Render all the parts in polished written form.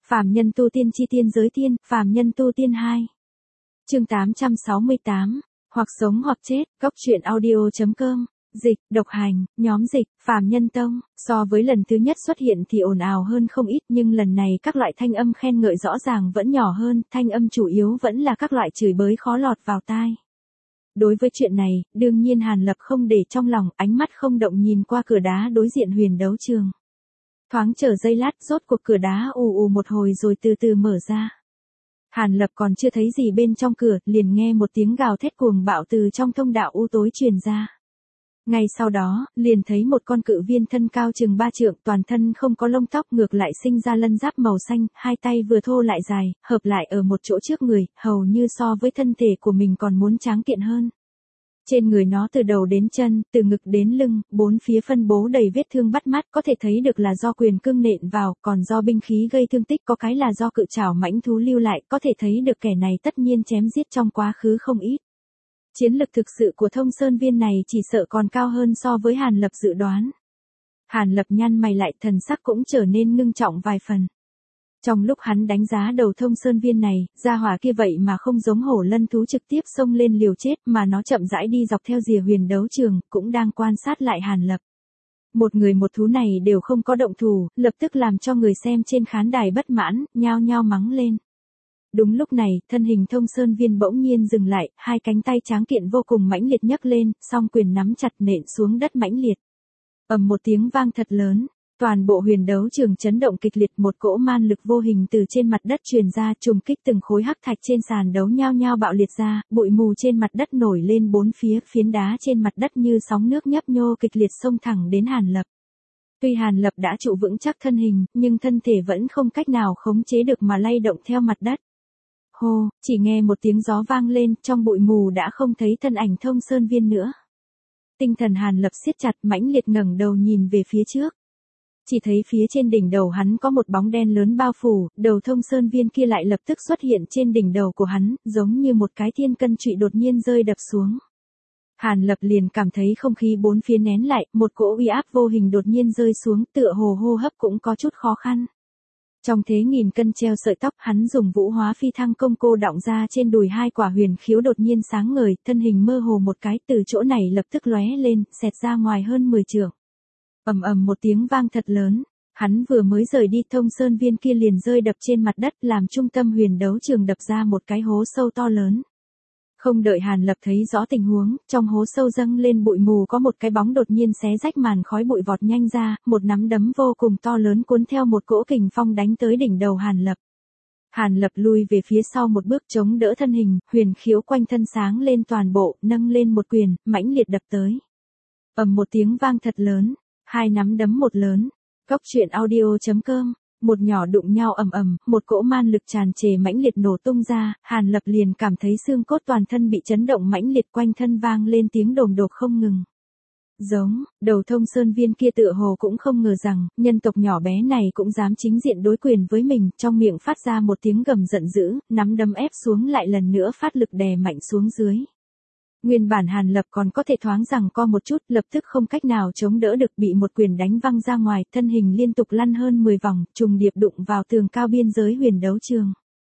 Phàm nhân tu tiên chi tiên giới tiên, phàm nhân tu tiên 2. Chương 868, hoặc sống hoặc chết, góc truyện audio.com, dịch, độc hành, nhóm dịch, phàm nhân tông, so với lần thứ nhất xuất hiện thì ồn ào hơn không ít nhưng lần này các loại thanh âm khen ngợi rõ ràng vẫn nhỏ hơn, thanh âm chủ yếu vẫn là các loại chửi bới khó lọt vào tai. Đối với chuyện này, đương nhiên Hàn Lập không để trong lòng, ánh mắt không động nhìn qua cửa đá đối diện huyền đấu trường. Thoáng chờ giây lát, rốt cuộc cửa đá ù ù một hồi rồi từ từ mở ra. Hàn Lập còn chưa thấy gì bên trong cửa, liền nghe một tiếng gào thét cuồng bạo từ trong thông đạo u tối truyền ra. Ngay sau đó, liền thấy một con cự viên thân cao chừng 3 trượng, toàn thân không có lông tóc, ngược lại sinh ra lân giáp màu xanh, hai tay vừa thô lại dài, hợp lại ở một chỗ trước người, hầu như so với thân thể của mình còn muốn tráng kiện hơn. Trên người nó từ đầu đến chân, từ ngực đến lưng, bốn phía phân bố đầy vết thương bắt mắt, có thể thấy được là do quyền cương nện vào, còn do binh khí gây thương tích, có cái là do cự trảo mãnh thú lưu lại, có thể thấy được kẻ này tất nhiên chém giết trong quá khứ không ít. Chiến lực thực sự của Thông Sơn Viên này chỉ sợ còn cao hơn so với Hàn Lập dự đoán. Hàn Lập nhăn mày lại, thần sắc cũng trở nên ngưng trọng vài phần. Trong lúc hắn đánh giá đầu Thông Sơn Viên này, gia hỏa kia vậy mà không giống hổ lân thú trực tiếp xông lên liều chết mà nó chậm rãi đi dọc theo rìa huyền đấu trường, cũng đang quan sát lại Hàn Lập. Một người một thú này đều không có động thủ, lập tức làm cho người xem trên khán đài bất mãn, nhao nhao mắng lên. Đúng lúc này, thân hình Thông Sơn Viên bỗng nhiên dừng lại, hai cánh tay tráng kiện vô cùng mãnh liệt nhấc lên, song quyền nắm chặt nện xuống đất mãnh liệt. Ầm một tiếng vang thật lớn. Toàn bộ huyền đấu trường chấn động kịch liệt, một cỗ man lực vô hình từ trên mặt đất truyền ra, trùng kích từng khối hắc thạch trên sàn đấu nhao nhao bạo liệt ra, bụi mù trên mặt đất nổi lên bốn phía, phiến đá trên mặt đất như sóng nước nhấp nhô kịch liệt xông thẳng đến Hàn Lập. Tuy Hàn Lập đã trụ vững chắc thân hình, nhưng thân thể vẫn không cách nào khống chế được mà lay động theo mặt đất. Hô, chỉ nghe một tiếng gió vang lên, trong bụi mù đã không thấy thân ảnh Thông Sơn Viên nữa. Tinh thần Hàn Lập siết chặt, mãnh liệt ngẩng đầu nhìn về phía trước. Chỉ thấy phía trên đỉnh đầu hắn có một bóng đen lớn bao phủ, đầu Thông Sơn Viên kia lại lập tức xuất hiện trên đỉnh đầu của hắn, giống như một cái thiên cân trụy đột nhiên rơi đập xuống. Hàn Lập liền cảm thấy không khí bốn phía nén lại, một cỗ uy áp vô hình đột nhiên rơi xuống, tựa hồ hô hấp cũng có chút khó khăn. Trong thế nghìn cân treo sợi tóc, hắn dùng vũ hóa phi thăng công cô đọng ra trên đùi hai quả huyền khiếu đột nhiên sáng ngời, thân hình mơ hồ một cái từ chỗ này lập tức lóe lên, xẹt ra ngoài hơn 10 trượng. Ầm ầm một tiếng vang thật lớn, hắn vừa mới rời đi, Thông Sơn Viên kia liền rơi đập trên mặt đất, làm trung tâm huyền đấu trường đập ra một cái hố sâu to lớn. Không đợi Hàn Lập thấy rõ tình huống, trong hố sâu dâng lên bụi mù có một cái bóng đột nhiên xé rách màn khói bụi vọt nhanh ra, một nắm đấm vô cùng to lớn cuốn theo một cỗ kình phong đánh tới đỉnh đầu Hàn Lập. Hàn Lập lui về phía sau một bước chống đỡ thân hình, huyền khiếu quanh thân sáng lên toàn bộ, nâng lên một quyền, mãnh liệt đập tới. Ầm một tiếng vang thật lớn. Hai nắm đấm một lớn. Góc truyện audio.com, một nhỏ đụng nhau ầm ầm, một cỗ man lực tràn trề mãnh liệt nổ tung ra, Hàn Lập liền cảm thấy xương cốt toàn thân bị chấn động mãnh liệt, quanh thân vang lên tiếng đồm đột không ngừng. Giống, đầu Thông Sơn Viên kia tựa hồ cũng không ngờ rằng, nhân tộc nhỏ bé này cũng dám chính diện đối quyền với mình, trong miệng phát ra một tiếng gầm giận dữ, nắm đấm ép xuống lại lần nữa phát lực đè mạnh xuống dưới. Nguyên bản Hàn Lập còn có thể thoáng rằng co một chút, lập tức không cách nào chống đỡ được, bị một quyền đánh văng ra ngoài, thân hình liên tục lăn hơn 10 vòng, trùng điệp đụng vào tường cao biên giới huyền đấu trường.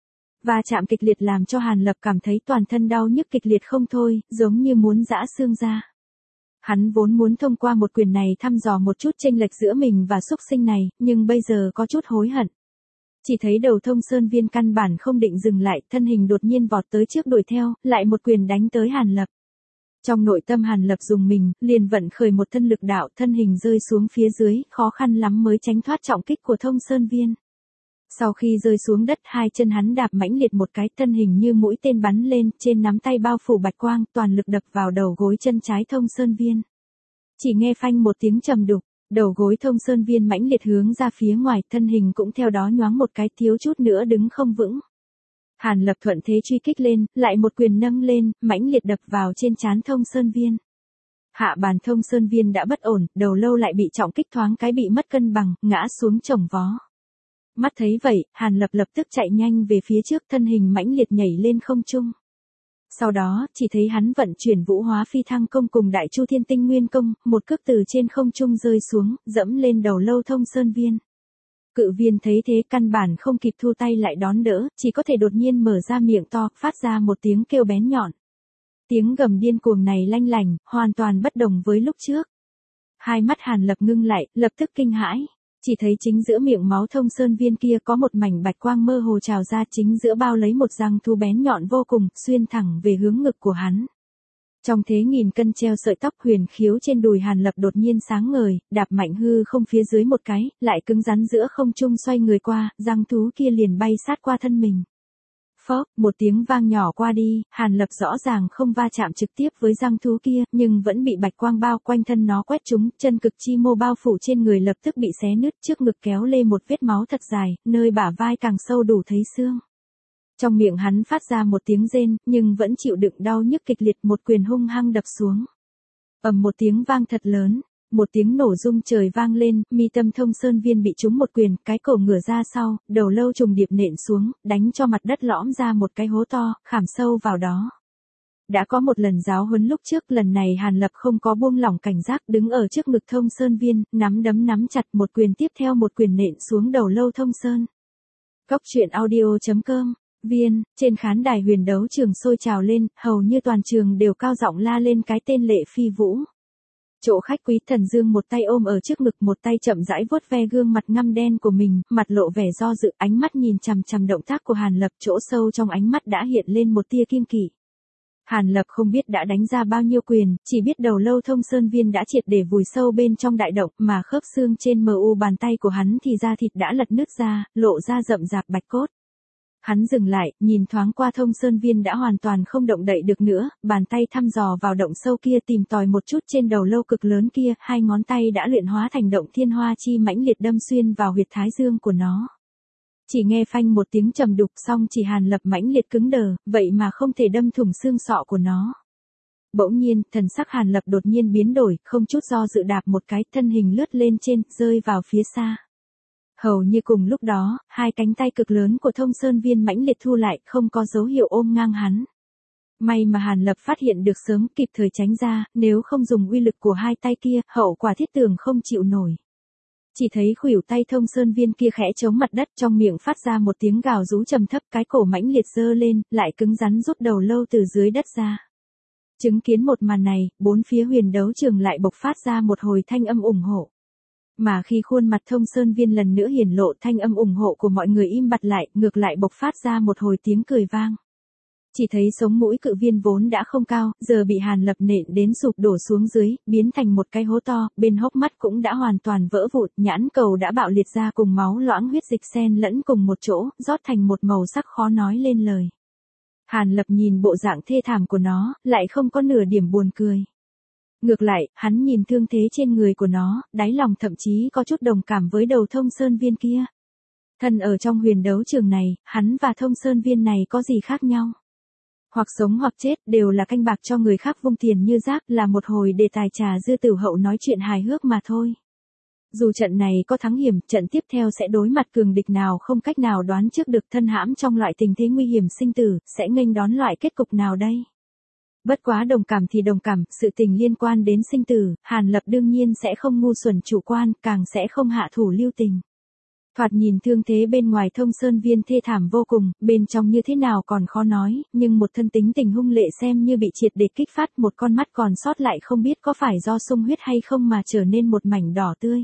Va chạm kịch liệt làm cho Hàn Lập cảm thấy toàn thân đau nhức kịch liệt không thôi, giống như muốn giã xương ra. Hắn vốn muốn thông qua một quyền này thăm dò một chút chênh lệch giữa mình và súc sinh này, nhưng bây giờ có chút hối hận. Chỉ thấy đầu Thông Sơn Viên căn bản không định dừng lại, thân hình đột nhiên vọt tới trước đuổi theo, lại một quyền đánh tới Hàn Lập. Trong nội tâm Hàn Lập dùng mình, liền vận khởi một thân lực đạo, thân hình rơi xuống phía dưới, khó khăn lắm mới tránh thoát trọng kích của Thông Sơn Viên. Sau khi rơi xuống đất, hai chân hắn đạp mãnh liệt một cái, thân hình như mũi tên bắn lên, trên nắm tay bao phủ bạch quang, toàn lực đập vào đầu gối chân trái Thông Sơn Viên. Chỉ nghe phanh một tiếng trầm đục, đầu gối Thông Sơn Viên mãnh liệt hướng ra phía ngoài, thân hình cũng theo đó nhoáng một cái, thiếu chút nữa đứng không vững. Hàn Lập thuận thế truy kích lên, lại một quyền nâng lên, mãnh liệt đập vào trên trán Thông Sơn Viên. Hạ bàn Thông Sơn Viên đã bất ổn, đầu lâu lại bị trọng kích thoáng cái bị mất cân bằng, ngã xuống chồng vó. Mắt thấy vậy, Hàn Lập lập tức chạy nhanh về phía trước, thân hình mãnh liệt nhảy lên không trung. Sau đó, chỉ thấy hắn vận chuyển vũ hóa phi thăng công cùng Đại Chu Thiên Tinh Nguyên công, một cước từ trên không trung rơi xuống, dẫm lên đầu lâu Thông Sơn Viên. Cự viên thấy thế căn bản không kịp thu tay lại đón đỡ, chỉ có thể đột nhiên mở ra miệng to, phát ra một tiếng kêu bén nhọn. Tiếng gầm điên cuồng này lanh lảnh, hoàn toàn bất đồng với lúc trước. Hai mắt Hàn Lập ngưng lại, lập tức kinh hãi. Chỉ thấy chính giữa miệng máu thông sơn viên kia có một mảnh bạch quang mơ hồ trào ra, chính giữa bao lấy một răng thú bén nhọn vô cùng, xuyên thẳng về hướng ngực của hắn. Trong thế nghìn cân treo sợi tóc, huyền khiếu trên đùi Hàn Lập đột nhiên sáng ngời, đạp mạnh hư không phía dưới một cái, lại cứng rắn giữa không trung xoay người qua, răng thú kia liền bay sát qua thân mình. Phốc, một tiếng vang nhỏ qua đi, Hàn Lập rõ ràng không va chạm trực tiếp với răng thú kia, nhưng vẫn bị bạch quang bao quanh thân nó quét trúng, chân cực chi mô bao phủ trên người lập tức bị xé nứt, trước ngực kéo lê một vết máu thật dài, nơi bả vai càng sâu đủ thấy xương. Trong miệng hắn phát ra một tiếng rên, nhưng vẫn chịu đựng đau nhức kịch liệt, một quyền hung hăng đập xuống. Ầm một tiếng vang thật lớn, một tiếng nổ rung trời vang lên, mi tâm thông sơn viên bị trúng một quyền, cái cổ ngửa ra sau, đầu lâu trùng điệp nện xuống, đánh cho mặt đất lõm ra một cái hố to, khảm sâu vào đó. Đã có một lần giáo huấn lúc trước, lần này Hàn Lập không có buông lỏng cảnh giác, đứng ở trước ngực thông sơn viên, nắm đấm nắm chặt, một quyền tiếp theo một quyền nện xuống đầu lâu thông sơn. Cốc truyện audio.com Viên, trên khán đài huyền đấu trường sôi trào lên, hầu như toàn trường đều cao giọng la lên cái tên Lệ Phi Vũ. Chỗ khách quý Thần Dương một tay ôm ở trước ngực, một tay chậm rãi vuốt ve gương mặt ngăm đen của mình, mặt lộ vẻ do dự, ánh mắt nhìn chằm chằm động tác của Hàn Lập, chỗ sâu trong ánh mắt đã hiện lên một tia kiêng kỵ. Hàn Lập không biết đã đánh ra bao nhiêu quyền, chỉ biết đầu lâu thông sơn viên đã triệt để vùi sâu bên trong đại động, mà khớp xương trên mu bàn tay của hắn thì da thịt đã lật nứt ra, lộ ra rậm rạp bạch cốt. Hắn dừng lại, nhìn thoáng qua thông sơn viên đã hoàn toàn không động đậy được nữa, bàn tay thăm dò vào động sâu kia tìm tòi một chút trên đầu lâu cực lớn kia, hai ngón tay đã luyện hóa thành động thiên hoa chi mãnh liệt đâm xuyên vào huyệt thái dương của nó. Chỉ nghe phanh một tiếng trầm đục, xong chỉ Hàn Lập mãnh liệt cứng đờ, vậy mà không thể đâm thủng xương sọ của nó. Bỗng nhiên, thần sắc Hàn Lập đột nhiên biến đổi, không chút do dự đạp một cái, thân hình lướt lên trên, rơi vào phía xa. Hầu như cùng lúc đó, hai cánh tay cực lớn của thông sơn viên mãnh liệt thu lại, không có dấu hiệu ôm ngang hắn. May mà Hàn Lập phát hiện được sớm, kịp thời tránh ra, nếu không dùng uy lực của hai tay kia, hậu quả thiết tưởng không chịu nổi. Chỉ thấy khuỷu tay thông sơn viên kia khẽ chống mặt đất, trong miệng phát ra một tiếng gào rú trầm thấp, cái cổ mãnh liệt giơ lên, lại cứng rắn rút đầu lâu từ dưới đất ra. Chứng kiến một màn này, bốn phía huyền đấu trường lại bộc phát ra một hồi thanh âm ủng hộ. Mà khi khuôn mặt thông sơn viên lần nữa hiển lộ, thanh âm ủng hộ của mọi người im bặt lại, ngược lại bộc phát ra một hồi tiếng cười vang. Chỉ thấy sống mũi cự viên vốn đã không cao, giờ bị Hàn Lập nện đến sụp đổ xuống dưới, biến thành một cái hố to, bên hốc mắt cũng đã hoàn toàn vỡ vụn, nhãn cầu đã bạo liệt ra cùng máu loãng huyết dịch xen lẫn cùng một chỗ, rót thành một màu sắc khó nói lên lời. Hàn Lập nhìn bộ dạng thê thảm của nó, lại không có nửa điểm buồn cười. Ngược lại, hắn nhìn thương thế trên người của nó, đáy lòng thậm chí có chút đồng cảm với đầu thông sơn viên kia. Thân ở trong huyền đấu trường này, hắn và thông sơn viên này có gì khác nhau? Hoặc sống hoặc chết, đều là canh bạc cho người khác vung tiền như rác, là một hồi đề tài trà dư tử hậu nói chuyện hài hước mà thôi. Dù trận này có thắng hiểm, trận tiếp theo sẽ đối mặt cường địch nào không cách nào đoán trước được, thân hãm trong loại tình thế nguy hiểm sinh tử, sẽ nghênh đón loại kết cục nào đây? Bất quá đồng cảm thì đồng cảm, sự tình liên quan đến sinh tử, Hàn Lập đương nhiên sẽ không ngu xuẩn chủ quan, càng sẽ không hạ thủ lưu tình. Thoạt nhìn thương thế bên ngoài thông sơn viên thê thảm vô cùng, bên trong như thế nào còn khó nói, nhưng một thân tính tình hung lệ xem như bị triệt để kích phát, một con mắt còn sót lại không biết có phải do sung huyết hay không mà trở nên một mảnh đỏ tươi.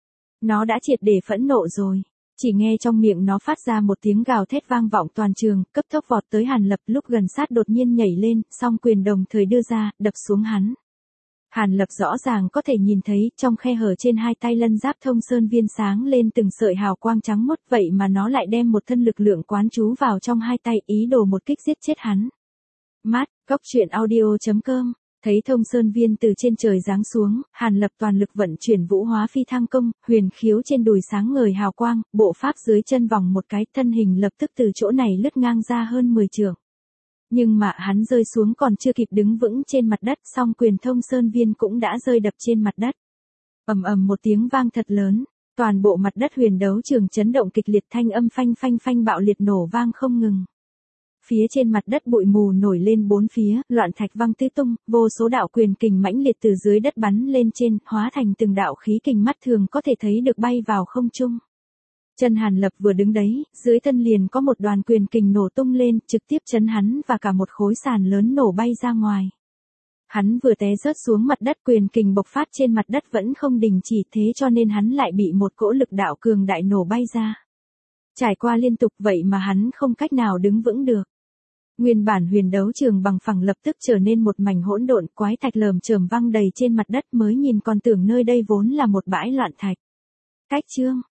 Nó đã triệt để phẫn nộ rồi. Chỉ nghe trong miệng nó phát ra một tiếng gào thét vang vọng toàn trường, cấp tốc vọt tới Hàn Lập, lúc gần sát đột nhiên nhảy lên, song quyền đồng thời đưa ra, đập xuống hắn. Hàn Lập rõ ràng có thể nhìn thấy, trong khe hở trên hai tay lân giáp thông sơn viên sáng lên từng sợi hào quang trắng muốt, vậy mà nó lại đem một thân lực lượng quán trú vào trong hai tay, ý đồ một kích giết chết hắn. Mát, cốc truyện audio.com Thấy thông sơn viên từ trên trời giáng xuống, Hàn Lập toàn lực vận chuyển vũ hóa phi thăng công, huyền khiếu trên đùi sáng ngời hào quang, bộ pháp dưới chân vòng một cái, thân hình lập tức từ chỗ này lướt ngang ra hơn 10 trượng. Nhưng mà hắn rơi xuống còn chưa kịp đứng vững trên mặt đất, song quyền thông sơn viên cũng đã rơi đập trên mặt đất. Ầm ầm một tiếng vang thật lớn, toàn bộ mặt đất huyền đấu trường chấn động kịch liệt, thanh âm phanh phanh phanh bạo liệt nổ vang không ngừng. Phía trên mặt đất bụi mù nổi lên bốn phía, loạn thạch văng tứ tung, vô số đạo quyền kình mãnh liệt từ dưới đất bắn lên trên, hóa thành từng đạo khí kình mắt thường có thể thấy được bay vào không trung. Chân Hàn Lập vừa đứng đấy, dưới thân liền có một đoàn quyền kình nổ tung lên, trực tiếp chấn hắn và cả một khối sàn lớn nổ bay ra ngoài. Hắn vừa té rớt xuống mặt đất, quyền kình bộc phát trên mặt đất vẫn không đình chỉ, thế cho nên hắn lại bị một cỗ lực đạo cường đại nổ bay ra. Trải qua liên tục vậy mà hắn không cách nào đứng vững được. Nguyên bản huyền đấu trường bằng phẳng lập tức trở nên một mảnh hỗn độn, quái thạch lởm chởm văng đầy trên mặt đất, mới nhìn còn tưởng nơi đây vốn là một bãi loạn thạch. Cách chương